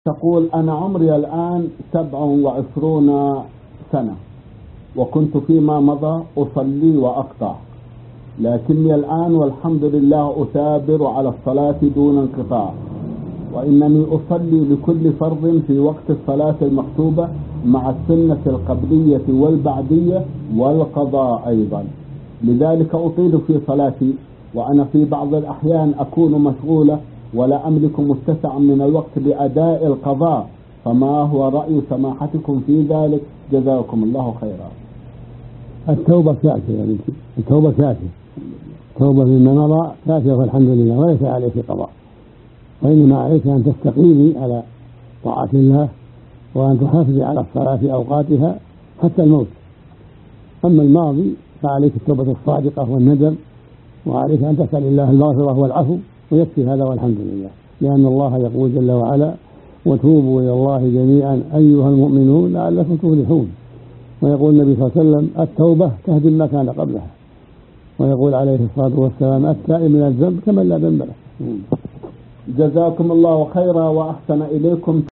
تقول: أنا عمري الآن 27 سنة، وكنت فيما مضى أصلي وأقطع، لكني الآن والحمد لله أثابر على الصلاة دون انقطاع، وإنني أصلي لكل فرض في وقت الصلاة المكتوبة مع السنة القبلية والبعدية والقضاء أيضا، لذلك أطيل في صلاتي، وأنا في بعض الأحيان أكون مشغولة ولا أملك متسعا من الوقت لأداء القضاء، فما هو رأي سماحتكم في ذلك؟ جزاكم الله خيرا. التوبة كافية يا بنتي، التوبة كافية، التوبة مما مضى كافية والحمد لله، وليس عليك قضاء، وإنما عليك أن تستقيمي على طاعة الله وأن تحافظي على الصلاة في أوقاتها حتى الموت. أما الماضي فعليك التوبة الصادقة والندم، وعليك أن تسأل الله المغفرة والعفو، ويكفي هذا والحمد لله، لأن الله يقول جل وعلا: وتوبوا إلى الله جميعا أيها المؤمنون لعلكم تفلحون. ويقول النبي صلى الله عليه وسلم: التوبة تهدم ما كان قبلها. ويقول عليه الصلاة والسلام: التائب من الذنب كمن لا ذنب له. جزاكم الله خيرا وأحسن إليكم.